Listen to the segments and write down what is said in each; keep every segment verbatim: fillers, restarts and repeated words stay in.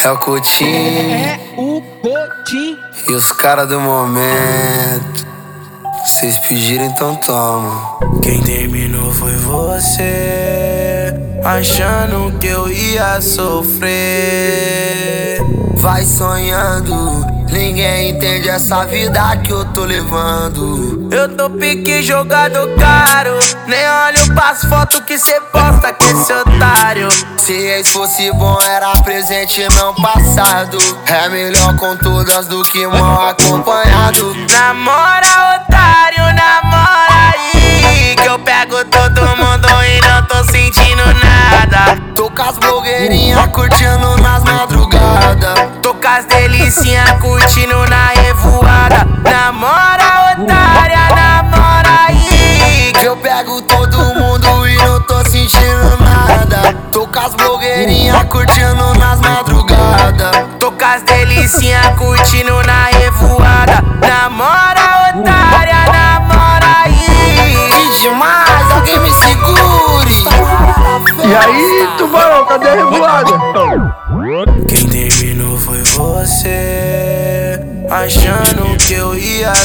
É o Coutinho, É o Coutinho e os caras do momento. Vocês pediram, então toma. Quem terminou foi você, achando que eu ia sofrer. Vai sonhando, ninguém entende essa vida que eu tô levando. Eu tô pique jogado caro, nem olho pras fotos que cê posta com esse otário. Se ex fosse bom era presente não passado. É melhor com todas do que mal acompanhado. Namora otário, namora aí, que eu pego todo mundo e não tô sentindo nada. Tô com as blogueirinhas curtindo nas madrugadas. Tô com as delicinhas curtindo na revoada. Namora otária, namora aí, que eu pego todo mundo e não tô sentindo nada. Tô com as blogueirinhas curtindo nas madrugadas. Tô com as delicinhas curtindo na revoada. Namora otária, namora aí. Que demais, alguém me segure. E aí, tubarão, cadê a revoada? Quem terminou foi você, achando que eu ia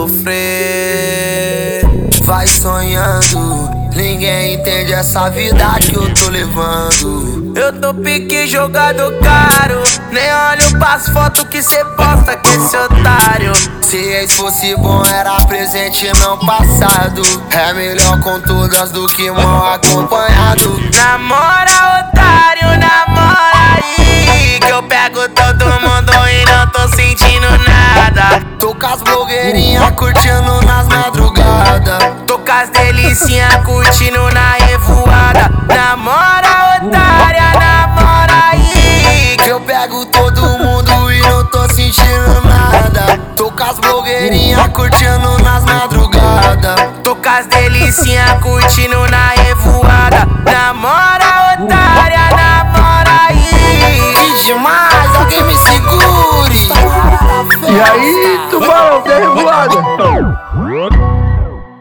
sofrer. Vai sonhando, ninguém entende essa vida que eu tô levando. Eu tô pique jogado caro, nem olho pras fotos que cê posta com esse otário. Se ex fosse bom era presente não passado. É melhor com todas do que mal acompanhado. Namora otário, namora aí, que eu pego todo mundo e não tô sentindo nada. Tô com as blogueirinhas curtindo nas madrugadas. Tô com as delicinhas curtindo na revoada. Namora otária, namora aí, que eu pego todo mundo e não tô sentindo nada. Tô com as blogueirinhas curtindo nas madrugadas. Tô com as delicinhas curtindo na revoada. Namora otária, namora